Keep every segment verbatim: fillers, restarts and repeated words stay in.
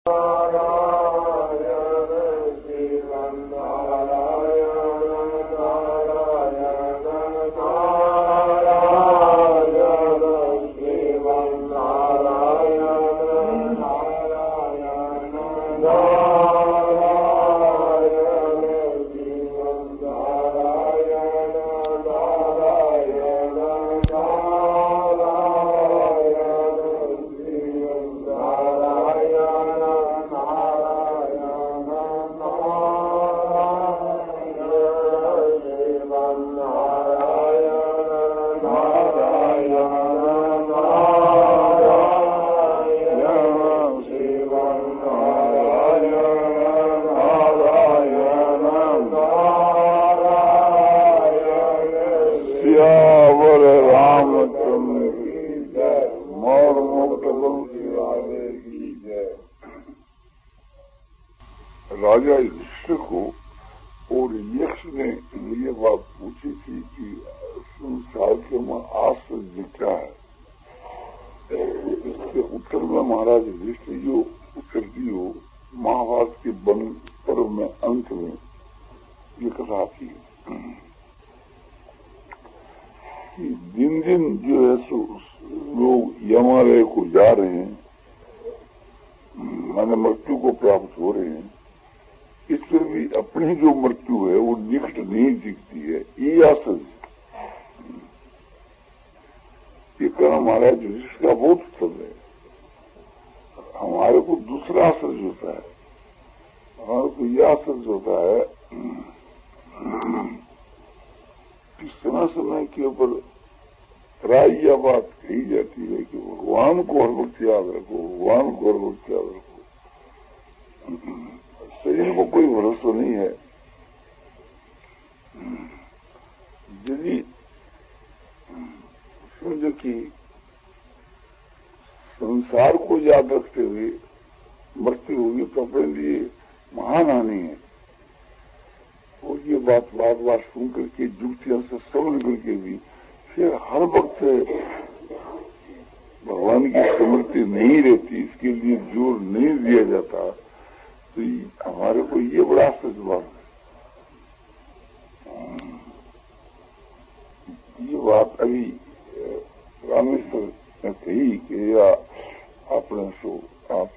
राजा युधिष्ठिर को और यक्ष ने ये बात पूछी थी कि संसार के में आश्चर्य क्या है। इसके उत्तर में महाराज युधिष्ठिर जो उत्तर दियो महाभारत के वन पर्व में अंत में ये कथा थी कि दिन दिन जो है सो लोग यमालय को जा रहे हैं, माने मृत्यु को प्राप्त हो रहे हैं। इसमें भी अपनी जो मृत्यु है वो निकट नहीं दिखती है, ये आश्चर्य। ये कहना महाराज युधिष्ठिर का बहुत उत्तर है। हमारे को दूसरा आश्चर्य होता है, हमारे को यह आश्चर्य होता है कि समय समय के ऊपर प्राय यह बात कही जाती है कि भगवान को हर वक्त याद रखो, भगवान को हर वक्त याद रखो। शरीर को कोई भरोसा नहीं है। यदि समझो कि संसार को याद रखते हुए मृत्यु होगी तो अपने लिए महान हानि है। और ये बात बार बार सुन करके युक्तियों से समझ करके भी फिर हर वक्त भगवान की स्मृति नहीं रहती, इसके लिए जोर नहीं दिया जाता, तो हमारे को ये बड़ा आश्चर्य है। ये बात अभी रामेश्वर ने कही कि या आपने सो आप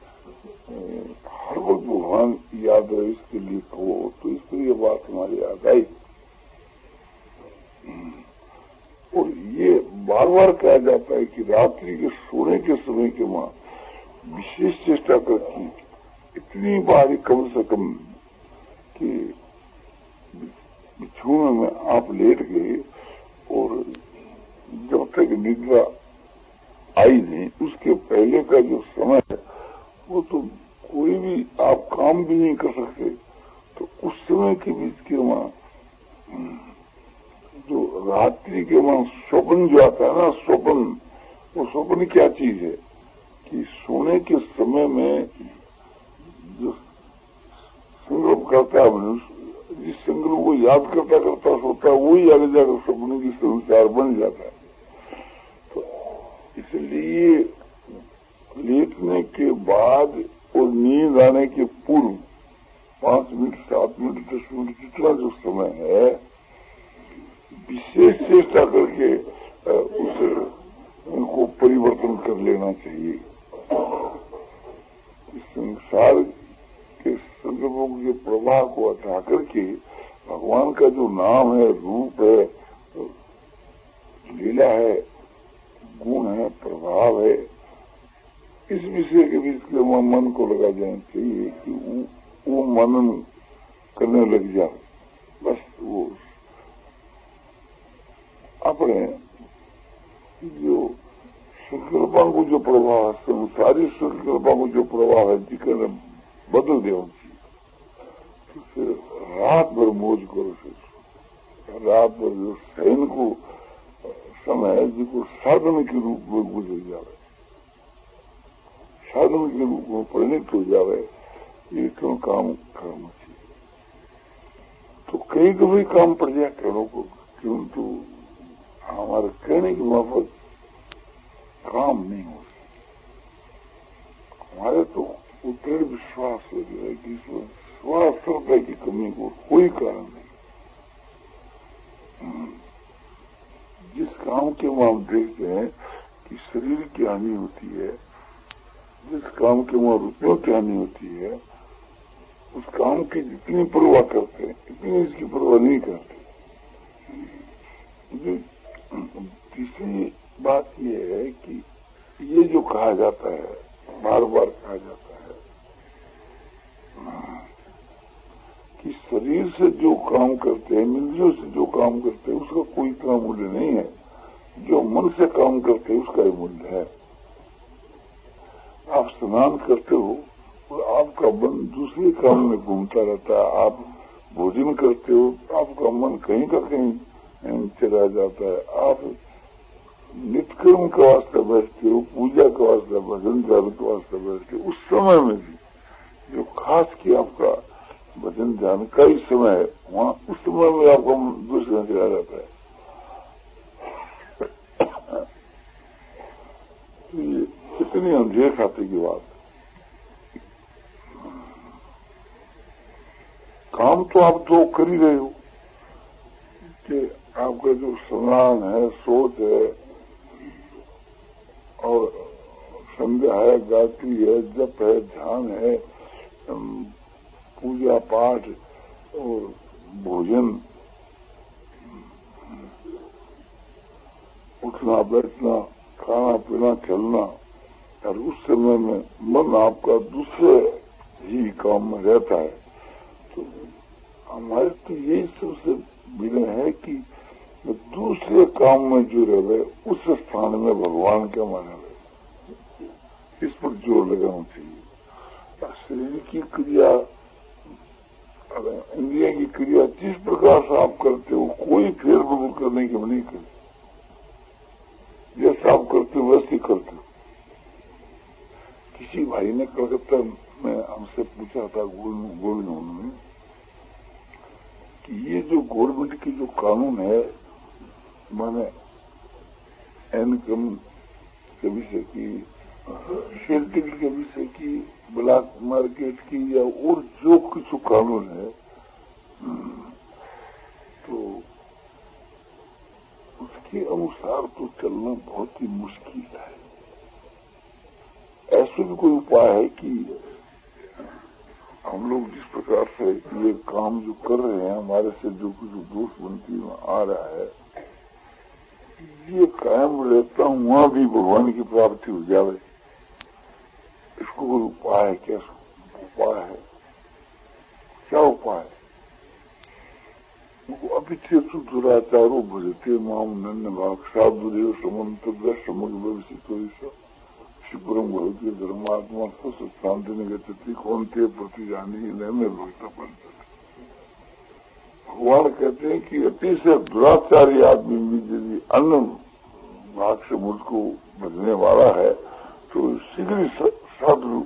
हर वक्त भगवान याद रहे इसके लिए कहो, तो इस पर यह बात हमारी याद आई। और ये बार बार कहा जाता है कि रात्रि के सोने के समय के मां विशेष चेष्टा करती, इतनी बारी कम से कम कि बिछौने में आप लेट गए और जब तक निद्रा आई नहीं उसके पहले का जो समय है वो तो कोई भी आप काम भी नहीं कर सकते। तो उस समय के बीच के वहां जो रात्रि के वहां स्वप्न जो आता है ना, स्वप्न, वो स्वप्न क्या चीज है कि सोने के समय में जो संकल्प करता है मनुष्य, जिस संकल्प को याद करता करता सोता है वही आगे जाकर सपने की संसार बन जाता है। तो इसलिए लेटने के बाद और नींद आने के पूर्व पांच मिनट, सात मिनट, दस मिनट जितना जो समय है विशेष चेष्टा करके उसे उनको परिवर्तन कर लेना चाहिए। संसार के संकल्पों के प्रवाह को हटा करके भगवान का जो नाम है, रूप है, लीला है, गुण है, प्रभाव है, इस विषय के बीच के मन को लगा जाना चाहिए कि वो, वो मनन करने लग जाए। बस वो अपने जो संकल्पों को जो प्रभाव है, संसारी संकल्पों को जो प्रभाव है जिक्र बदल देना चाहिए। तो फिर रात भर मौज करो, फिर रात भर जो शयन को समय है जिसको साधन के रूप में गुजर जाए, साधन के रूप में परिणित हो जाए, ये क्यों काम करना चाहिए। तो कई कभी काम पड़ जाए करणों को, किंतु हमारे कहने की माफक काम नहीं हो सकता। हमारे तो देखते हैं कि शरीर की हानि होती है, जिस काम के वहां रुपयों की हानि होती है, उस काम की जितनी परवाह करते हैं इतनी इसकी परवाह नहीं करते। तीसरी बात यह है कि ये जो कहा जाता है, बार बार कहा जाता है कि शरीर से जो काम करते हैं, इंद्रियों से जो काम करते हैं, उसका कोई इतना मूल्य नहीं है, जो मन से काम करते हैं उसका ही मूल्य है। आप स्नान करते हो और आपका मन दूसरे काम में घूमता रहता है, आप भोजन करते हो आपका मन कहीं का कहीं चला जाता है, आप नित्यकर्म के वास्ते बैठते हो, पूजा के वास्ते, भजन ध्यान के वास्ते बैठते हो, उस समय में भी जो खास की आपका भजन ध्यान का ही समय है, वहां उस समय में आपका दूसरे में चला जाता है। तो ये कितनी अंधेर खाते की बात है। काम तो आप तो कर ही रहे हो कि आपका जो स्नान है, सोच है और संध्या है, गायत्री है, जप है, ध्यान है, पूजा पाठ और भोजन, उठना बैठना, खाना पीना, खेलना, और उस समय में मन आपका दूसरे ही काम में रहता है। तो हमारे तो यही सबसे विनय है कि दूसरे काम में जो रहे उस स्थान में भगवान के माने रहे, इस पर जोर लगाना चाहिए। शरीर की क्रिया, इंद्रिया की क्रिया जिस प्रकार से आप करते हो, कोई फेरबदल करने की नहीं करते, जैसा आप करते हो वैसे करते हो। किसी भाई ने कलकत्ता में हमसे पूछा था, गोविंद में, कि ये जो गवर्नमेंट की जो कानून है, माने इनकम के विषय की, शेल्टर के विषय की, ब्लैक मार्केट की, या और जो कुछ कानून है, तो उसके अनुसार तो चलना बहुत ही मुश्किल है। ऐसे भी कोई उपाय है कि हम लोग जिस प्रकार से ये काम जो कर रहे हैं, हमारे से जो कुछ दोष बनती आ रहा है, ये कायम रहता हुआ भी भगवान की प्राप्ति हो जाए, इसको कोई उपाय है? क्या उपाय है? क्या उपाय है? अभिचेतु दुराचारो भजते माम नन्य भाग साधुदेव समन्त समग्र भविष्य शिवरम भगवती धर्मात्मा स्वस्थ शांति निगति कौन थे प्रति जानी में भक्त पंच। भगवान कहते हैं कि अतिशय दुराचारी आदमी भी यदि अन्य भाग से मुझको भजने वाला है तो शीघ्र साधु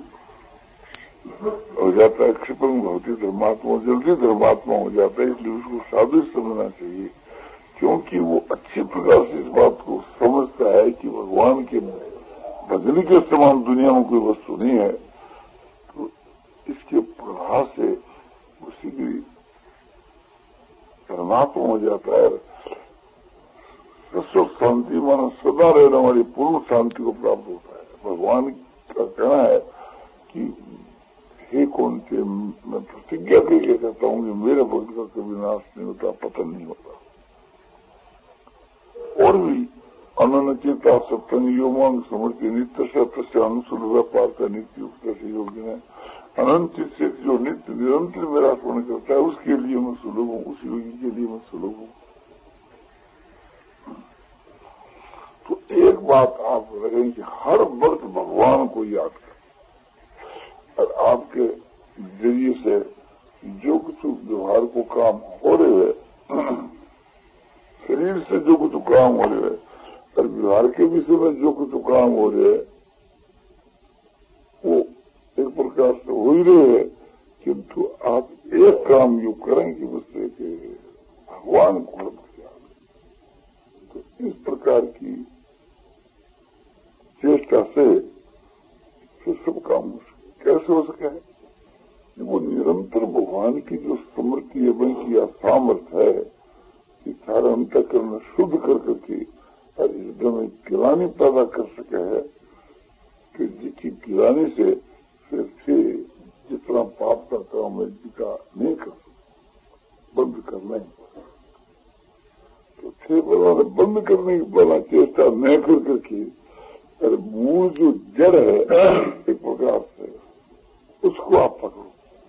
हो जाता है, क्षिपण भगवती धर्मात्मा, जल्दी धर्मात्मा हो जाता है। इसलिए उसको साधु समझना चाहिए, क्योंकि वो अच्छी प्रकार से इस बात को समझता है कि भगवान के भजन के समान दुनिया में कोई वस्तु नहीं है। तो इसके प्रभाव से वो शीघ्र धर्मात्मा हो जाता है, शाश्वत शांति माना सदा रहने वाली पूर्ण शांति को प्राप्त होता है। भगवान का कहना है कि हे कौन थे, मैं प्रतिज्ञा करके कहता हूँ कि मेरे भक्त का कभी नाश नहीं होता, पतन नहीं होता। और भी अनन्य चेता सप्तंग योमांग समृद्धि नित्य सत्य अनुसुलभ पार्थ नित्य युक्त से योगी ने अनंत से जो नित्य निरंतर मेरा स्मरण करता है, उसके लिए मैं सुलभ हूँ, उस योगी के लिए मैं सुलभ हूँ। तो एक बात आप रखें कि हर वक्त भगवान को याद करें, और आपके जरिए से जो कुछ व्यवहार को काम हो रहे हैं, शरीर से जो कुछ काम हो रहे हैं और व्यवहार के विषय में जो कुछ काम हो रहे हैं, वो एक प्रकार से हो ही रहे हैं, किंतु आप एक काम जो करेंगे उससे कि भगवान को तो इस प्रकार की चेष्टा से फिर सब काम कैसे हो सके? वो निरंतर भगवान की जो स्मृति है, बल्कि या सामर्थ्य है कि सारा अंतःकरण शुद्ध कर करके और युद्ध में गिलानी पैदा कर सके है कि जिसकी गिलानी से फिर से जितना पाप का काम है जिका नहीं कर सकता, बंद करना ही पड़ा। तो थे बड़ा बंद करने की बड़ा चेष्टा न कर करके, अरे मूल जो जड़ है एक प्रकार से उसको आप पकड़ो,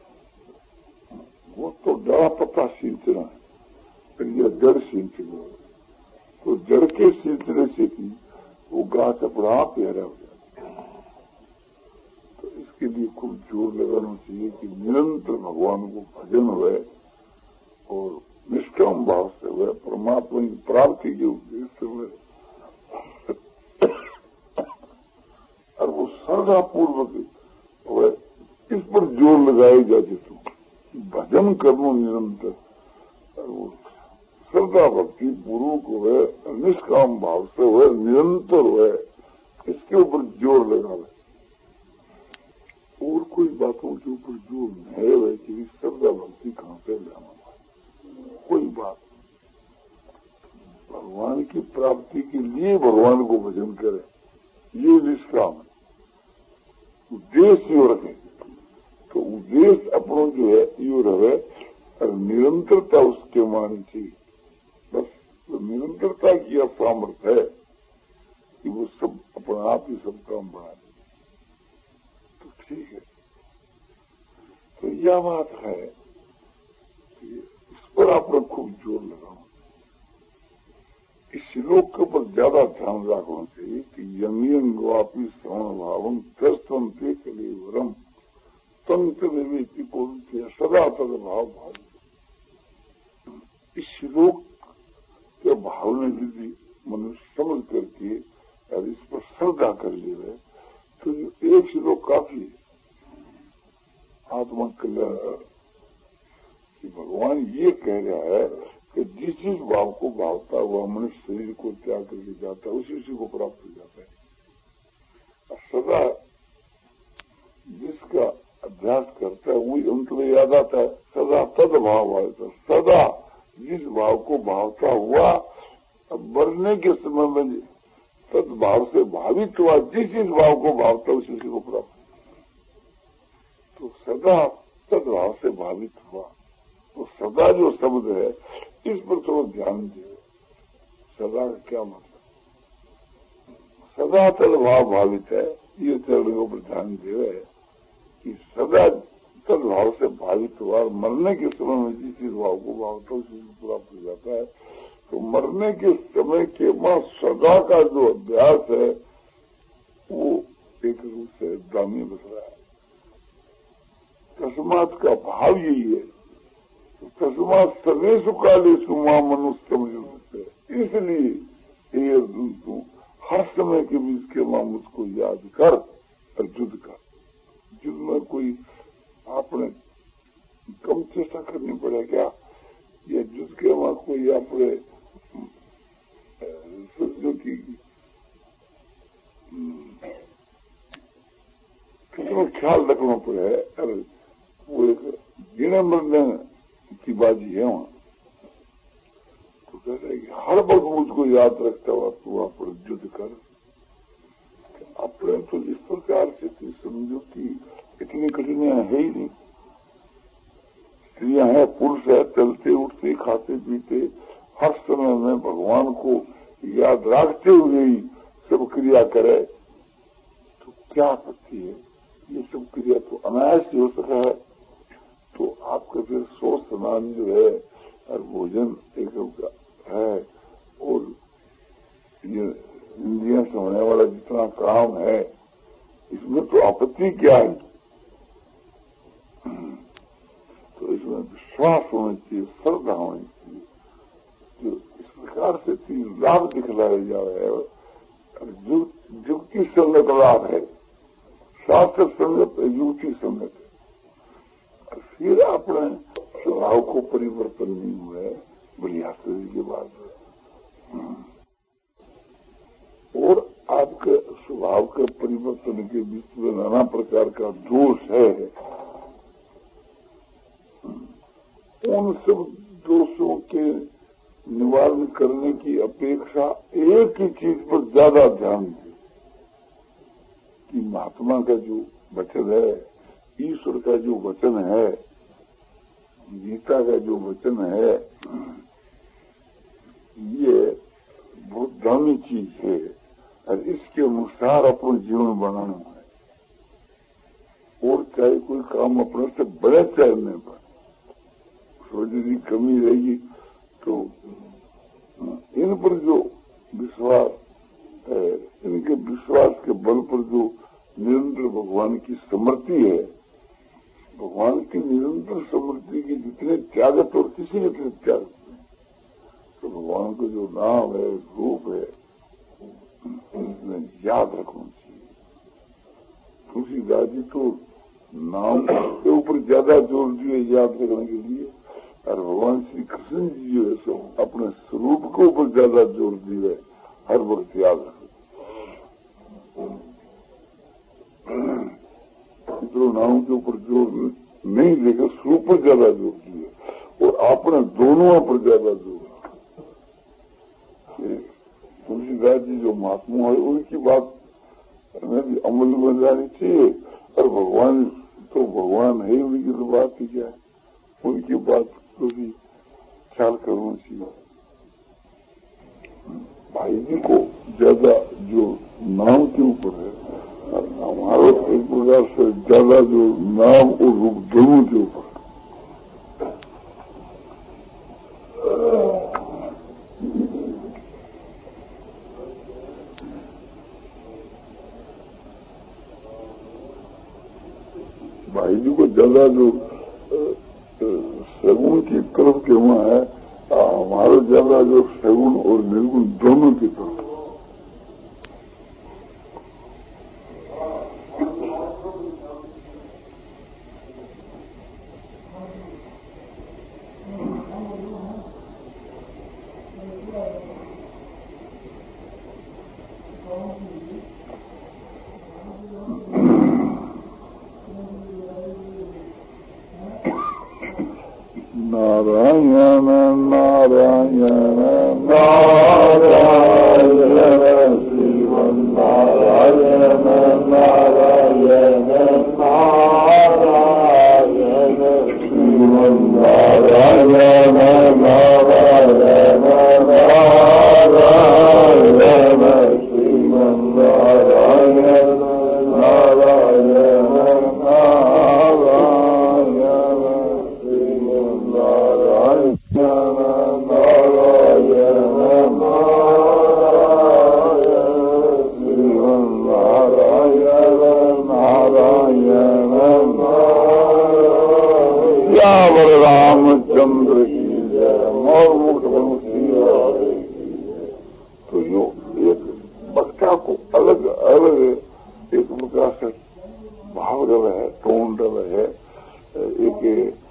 वो तो डरा पत्ता सींचना है, फिर यह जड़ सींचना है। तो जड़ के सींचने से भी वो गाछ अपना आप गहरा हो जाता है। तो इसके लिए खूब जोर लगाना चाहिए कि निरंतर भगवान को भजन हुए और निष्काम भाव से हुए, परमात्मा की प्राप्ति के उद्देश्य से हुए, और वो श्रद्धा पूर्वक हुए। इस पर जोर लगाई जाती तो भजन करना निरंतर, और वो श्रद्धा भक्ति पूर्वक हुए, निष्काम भाव से हुए, निरंतर हुए, इसके ऊपर जोर लगा रहे। और कोई बातों के ऊपर जोर नहीं है कि श्रद्धा भक्ति कहां से लाना, कोई बात भगवान की प्राप्ति के लिए भगवान को भजन करे, ये निष्काम है। उद्देश्य यो रखे, तो उद्देश्य अपनों जो है यो रहे और निरंतरता उसके मानी चाहिए। बस तो निरंतरता की यह सामर्थ्य है कि वो सब अपना आप ही सब काम बना दे, तो ठीक है। तो यह बात है कि इस पर आपने खूब जोर लगाओ। इस श्लोक के ऊपर ज्यादा ध्यान रखना चाहिए कि यंग वापी श्रवण भावम दस्तम ते कलेवरम तंत्र विवेकी बोलते सदा तद भाव भाव। इस श्लोक के भाव ने यदि मनुष्य समझ करके और इस पर श्रद्धा कर ले तो एक श्लोक काफी है आत्मा कल्याण कि भगवान ये कह रहा है कि जिस जिस भाव को भावता हुआ मनुष्य शरीर को त्याग करके जाता है उसी उसी को प्राप्त हो जाता है। सदा जिसका अभ्यास करता है वही अंत में याद आता है, सदा तद भाव आता है। सदा जिस भाव को भावता हुआ मरने के समय में तद भाव से भावित हुआ, जिस जिस भाव को भावता उसी उसी को प्राप्त। तो सदा तद भाव से भावित हुआ, तो सदा जो शब्द है इस पर थोड़ा ध्यान दे। सदा का क्या मतलब? सदा तद भाव भावित है, ये चरणों पर ध्यान दे कि सदा तद भाव से भावित हुआ, मरने के समय में जिस भाव को भावता उसी को प्राप्त हो जाता है। तो मरने के समय के मां सदा का जो अभ्यास है वो एक रूप से दामी बस रहा है। तस्मात का भाव यही है, तस्मात सर्वेषु कालेषु मां मनुष्यम युज्यते। इसलिए हे अर्जुन तू हर समय के बीच के मां मुझको याद कर और युद्ध कर। युद्ध में कोई आपने कम चेष्टा करनी पड़े क्या? या युद्ध के मां कोई आपने जो की कितना ख्याल रखना पड़े। अरे वो एक गिने मरने की बाजी है वहां, तो कहते हैं कि हर वक्त मुझको याद रखता हुआ तू वहां पर युद्ध कर। अपने तो इस प्रकार से थी समझो कि इतनी कठिनाइयां है ही नहीं। स्त्रियां हैं, पुरुष है, चलते उठते खाते पीते हर समय में भगवान को याद रखते हुए ही सब क्रिया करे तो क्या आपत्ति है? ये सब क्रिया तो अनायास ही हो सका है। तो आपका फिर सो स्नान जो है और भोजन एक है और ये इंद्रियों से होने वाला जितना काम है इसमें तो आपत्ति क्या है? तो इसमें विश्वास होना चाहिए, श्रद्धा होनी चाहिए। जो इस प्रकार से तीन लाभ दिखलाया जा रहा है। युक्ति संगत लाभ है, शास्त्र संगत युक्ति संगत है। और फिर अपने स्वभाव को परिवर्तन नहीं हुआ है, बड़ी आश्चर्य की बात है। और आपके स्वभाव के परिवर्तन के बीच में नाना प्रकार का दोष है। उन सब दोषों के निवारण करने की अपेक्षा एक ही चीज पर ज्यादा ध्यान दें कि महात्मा का जो वचन है, ईश्वर का जो वचन है, गीता का जो वचन है, ये बहुत दामी चीज है और इसके अनुसार अपना जीवन बनाना है। और चाहे कोई काम अपने से बड़े चाहने पर यदि कमी रहेगी तो इन पर जो विश्वास है, इनके विश्वास के बल पर जो निरंतर भगवान की समृद्धि है, भगवान की निरंतर समृद्धि की जितने त्यागत और किसी के त्याग, तो भगवान का जो नाम है, रूप है, इसमें याद रखना चाहिए। तुलसीदास जी तो नाम के ऊपर ज्यादा जोर दिए याद रखने के लिए, और भगवान श्री कृष्ण जी जो है सो अपने स्वरूप के ऊपर ज्यादा जोर दिए हर वक्त याद रखें। तो नाम के ऊपर जोर नहीं देकर स्वरूप पर ज्यादा जोर दिए और अपने दोनों पर ज्यादा जोर। तुलसीदास जी जो महात्मा है उनकी बात हमें भी अमल में जानी चाहिए, और भगवान तो भगवान है, उनकी तो बात ही क्या है, उनकी बात को भी ख्याल करना चाहिए। भाई जी को ज्यादा जो नाम के ऊपर है, हमारा एक प्रकार से ज्यादा जो नाम और रूप दोनों के ऊपर। भाई जी को ज्यादा जो सगुण की तरफ के वहां है, हमारा ज्यादा जो सगुण और निर्गुण दोनों की तरफ। नारायण नारायण नारायण श्रीमन नारायण नारायण नारायण श्रीमन नारायण नारायण नारायण श्रीमन नारायण नारायण रामचंद्र की जय। मोर मुख तो यो एक वक्ता को अलग अलग एक प्रकार से भाव रहे है, टोन रहे है, एक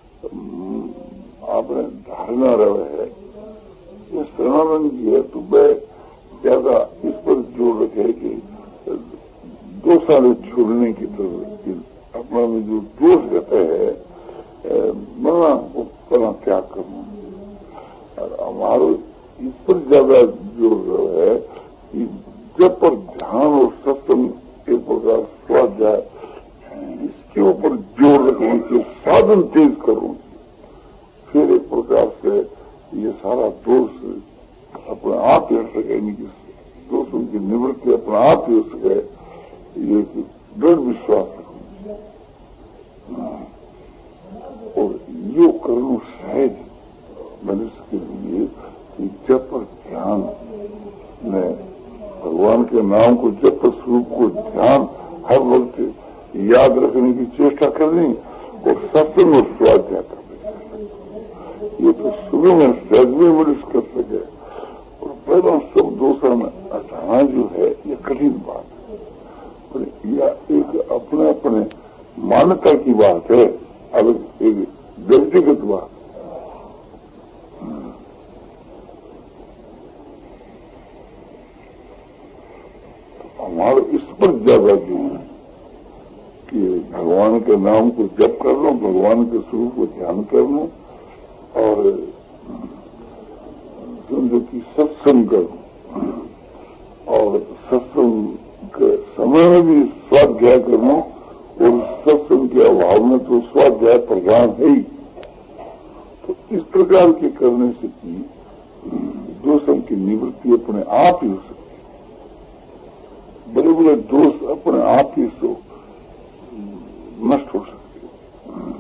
आपने धारणा रहे है। ये सनातन जी है तो वह ज्यादा इस पर जोर रखे कि दो सारे छोड़ने की तरफ अपना में जो दोष रहते हैं मना उपकरण त्याग करना, और हमारे इस पर ज्यादा जोर है कि जब पर ध्यान और सत्संग एक प्रकार स्वाध्याय इसके ऊपर जोर रखने के साधन तेज करो, फिर एक प्रकार से ये सारा दोष अपने आप ही हट सके, दोषों की निवृत्ति अपने आप ही हो सके, ये दृढ़ विश्वास रखो। और योग करना सहज मनुष्य के लिए कि जब पर ध्यान में भगवान के नाम को, जब पर स्वरूप को ध्यान हर वक्त याद रखने की चेष्टा करनी और सत्संग और स्वाध्याय करने, ये तो शुरू में सहज में मनुष्य कर सके। और पहला सब दोषों में हटाना जो है ये कठिन बात है, और यह एक अपने अपने मान्यता की बात है, अलग एक व्यक्तिगत बात। हमारा इस पर ज्यादा जो है कि भगवान के नाम को जप कर लो, भगवान के स्वरूप को ध्यान कर लो, और समझो कि सत्संग करो, और सत्संग के समय में भी स्वाध्याय करना, और सत्संग के अभाव में तो स्वाध्याय प्रधान है ही। तो इस प्रकार के करने से कि दोषों की निवृत्ति अपने आप ही हो सकती है। बड़े बड़े दोष अपने आप ही तो नष्ट हो सकते हैं।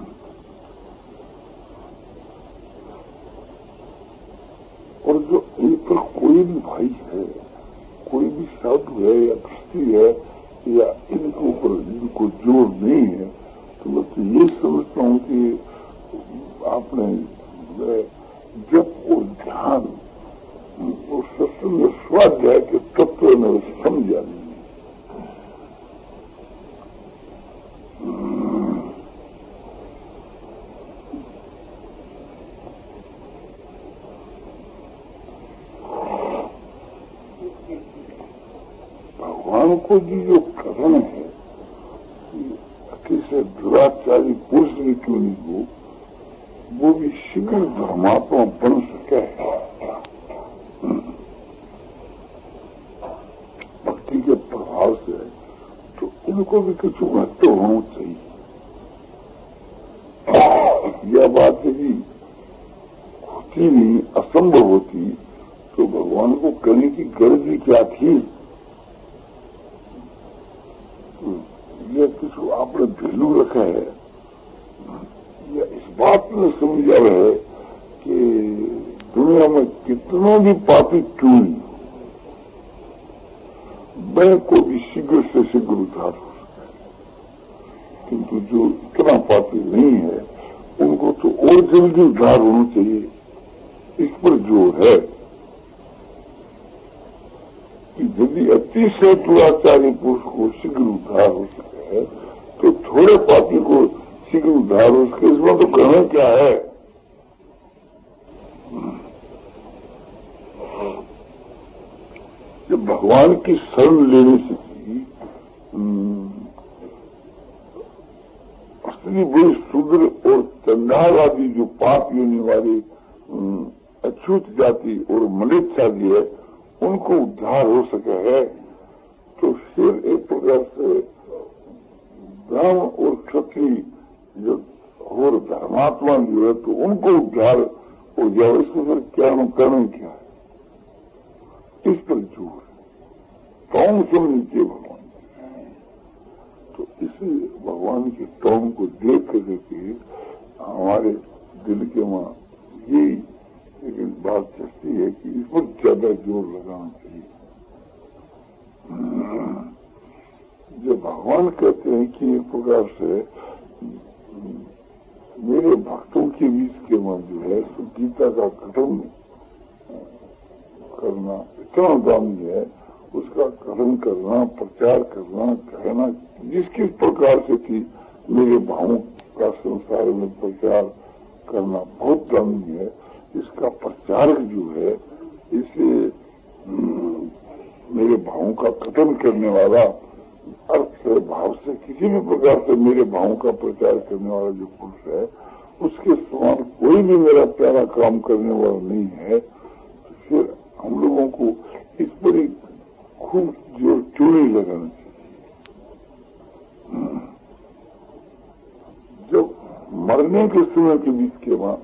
और जो इन पर कोई भी भाई है, कोई भी साधु है या कृष्टि है या इनके ऊपर इनको जोर नहीं है, तो मैं तो ये समझता हूँ कि आपने जब वो ध्यान और सत्संग स्वाध्याय के तत्व में समझा नहीं। भगवान को जी जो कथन है किसी दुराचारी पुरुष भी क्यों नहीं हो, वो भी शीघ्र धर्मात्मा बन सके है। भक्ति के प्रभाव से तो इनको भी कुछ महत्व होना चाहिए। यह बात यदि होती नहीं, असंभव होती, तो भगवान को करने की गरज ही क्या थी। यह कुछ आपने ढीलू रखा है, या इस बात में समझा है कि दुनिया में कितना भी पापी क्यों नहीं, मैं को भी शीघ्र से शीघ्र उद्धार हो सकता है, किंतु जो इतना पापी नहीं है उनको तो और जल्दी उद्धार होना चाहिए। इस पर जोर है कि यदि अतिशय दुराचारी पुरुष को शीघ्र उद्धार हो सके है, तो थोड़े पापी को शीघ्र उद्धार हो सके, इसमें तो कहना क्या है। जब भगवान की शरण लेने से भी स्त्री बड़ी शूद्र और चंडाल आदि जो पाप योनि वाली अछूत जाति और मलित जाति है, उनको उद्धार हो सके है, तो फिर एक प्रकार से ब्राह्मण और क्षत्रिय जो और धर्मात्मा जो है, तो उनको उद्धार हो जाए, इसको फिर क्या कारण क्या है, इस पर जोर टोंग समझ के भगवान। तो इसी भगवान के टोंग को देख करके हमारे दिल के वहां यही लेकिन बात चलती है कि इस पर ज्यादा जोर लगाना चाहिए। जो भगवान कहते हैं कि एक प्रकार से मेरे भक्तों के बीच के मन जो है सो गीता का कथन करना इतना दामी है, उसका कथन करना, प्रचार करना, कहना जिस किस प्रकार से कि मेरे भावों का संसार में प्रचार करना बहुत दामी है। इसका प्रचारक जो है, इसे मेरे भावों का कथन करने वाला, अर्थ से भाव से किसी भी प्रकार से मेरे भावों का प्रचार करने वाला जो पुरुष है, उसके समान कोई भी मेरा प्यारा काम करने वाला नहीं है। तो फिर हम लोगों को इस पर ही खूब जोर चोरी लगाना चाहिए। जब मरने के समय के बीच के बाद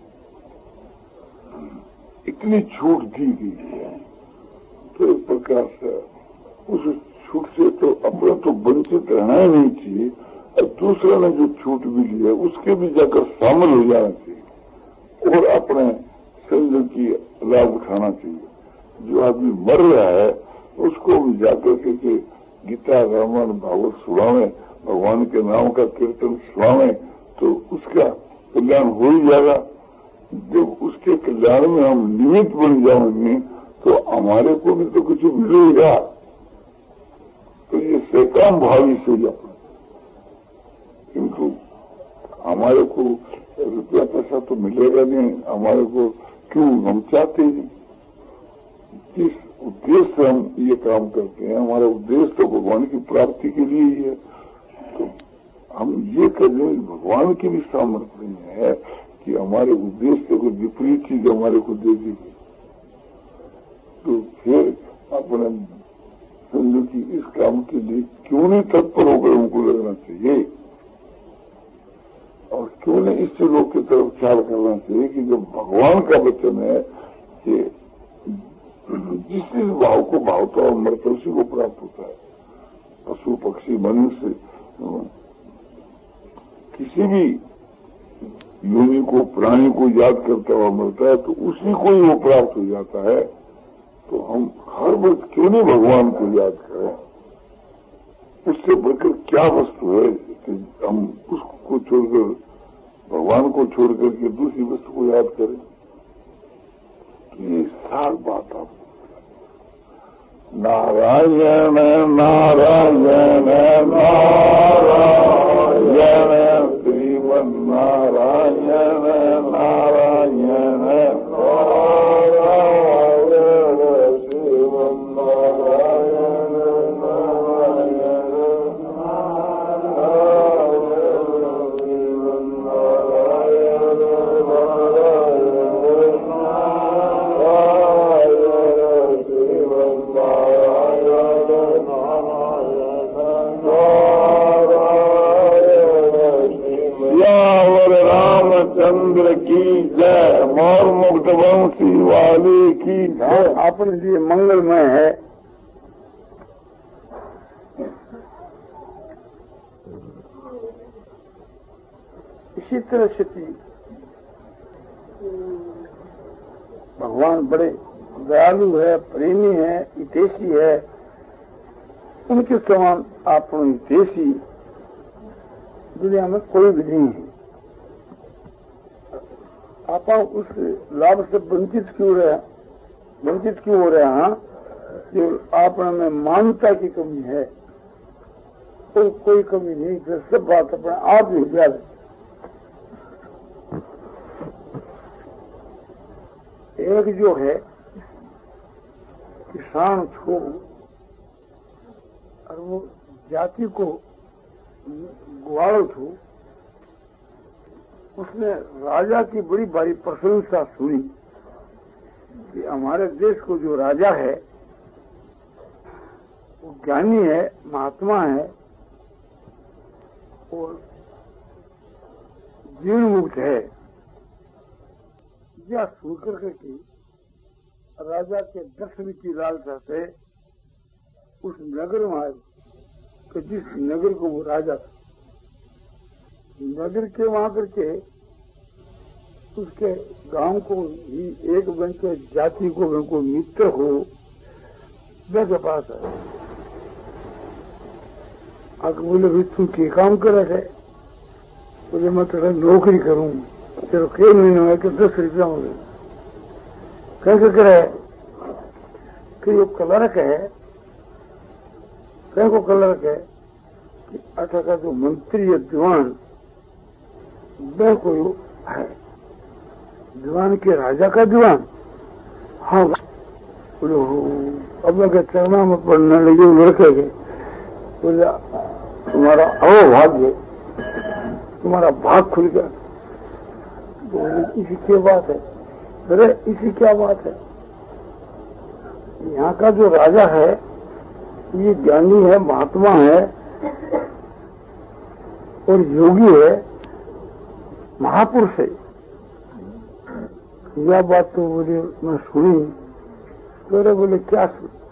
इतनी छूट दी गई है, तो एक प्रकार से उस छूट से तो अपना तो वंचित रहना ही नहीं चाहिए, और दूसरे ने जो छूट मिली है उसके भी जाकर शामिल हो जाना चाहिए और अपने संजय की लाभ उठाना चाहिए। जो आदमी मर रहा है उसको भी जाकर के गीता रामायण भागवत सुनावे, भगवान के नाम का कीर्तन सुनावे, तो उसका कल्याण हो ही जाएगा। जब उसके कल्याण में हम निमित्त बन जाएंगे तो हमारे को भी तो कुछ मिलेगा। तो ये सैकाम भावी से जाता, किंतु हमारे को रुपया पैसा तो मिलेगा नहीं, हमारे को क्यों, हम चाहते ही किस उद्देश्य से हम ये काम करते हैं, हमारा उद्देश्य तो भगवान की प्राप्ति के लिए ही है। तो हम ये करने भगवान की भी सामर्थ्य नहीं है कि हमारे उद्देश्य को विपरीत चीज हमारे को दे दी। तो फिर अपने समझो कि इस काम के लिए क्यों नहीं तत्पर होकर उनको लगना चाहिए, और क्यों नहीं इससे लोग की तरफ ख्याल करना चाहिए कि जब भगवान का वचन है कि जिस इस भाव को भावता और मरता उसी को प्राप्त होता है। पशु पक्षी मनुष्य किसी भी योनि को प्राणी को याद करता हुआ मरता है तो उसी को ही वो प्राप्त हो जाता है। तो हम हर वक्त क्यों नहीं भगवान को याद करें? उससे बढ़कर क्या वस्तु है कि हम उसको छोड़कर भगवान को छोड़ करके दूसरी वस्तु को याद करें? तो ये सार बात आप नारायण नारायण नारायण श्रीमन नारायण नारायण नारायण श्रीमन नारायण नारायण नारायण श्रीमन नारायण नारायण श्रीमन रामचंद्र की जय। मोर मुक्त वंशी वाले की जय। अपने लिए मंगलमय है। इसी तरह से भगवान बड़े दयालु है, प्रेमी है, हितैषी है। उनके समान आप हितैषी दुनिया में कोई भी नहीं है। आप उस लाभ से वंचित क्यों रहे वंचित क्यों हो रहे हैं? जो आप में मानवता की कमी है और कोई कमी नहीं, फिर सब बात अपने आप ही ज्यादा। एक जो है किसान को और वो जाति को ग्वाड़ो थो, उसने राजा की बड़ी बड़ी प्रशंसा सुनी कि हमारे देश को जो राजा है वो ज्ञानी है, महात्मा है और जीवन मुक्त है। यह सुनकर के राजा के दर्शन की लालसा से उस नगर में आए कि जिस नगर को वो राजा था, नगर के वहां करके उसके गांव को ही एक बन के जाति को को मित्र हो वैसे पास है। आगे बोले भाई तू क्या काम करे है? बोले मैं तेरा नौकरी करूं। चलो कई महीने में कि दस रुपया हो गए। कैसे करे कि वो क्लर्क है, कहीं को क्लर्क है कि अच्छा का जो मंत्री है दीवान वह कोई है, दीवान के राजा का दीवान। हाँ बोलो अब के चरणा में पढ़ने लगे लड़के के। बोले तुम्हारा अवो भाग्य, तुम्हारा भाग खुल गया। बोले इसी क्या बात है? अरे इसी क्या बात है? यहाँ का जो राजा है ये ज्ञानी है, महात्मा है और योगी है, महापुरुष है। यह बात तो बोले मैं सुनी। तो बोले क्या सुनी?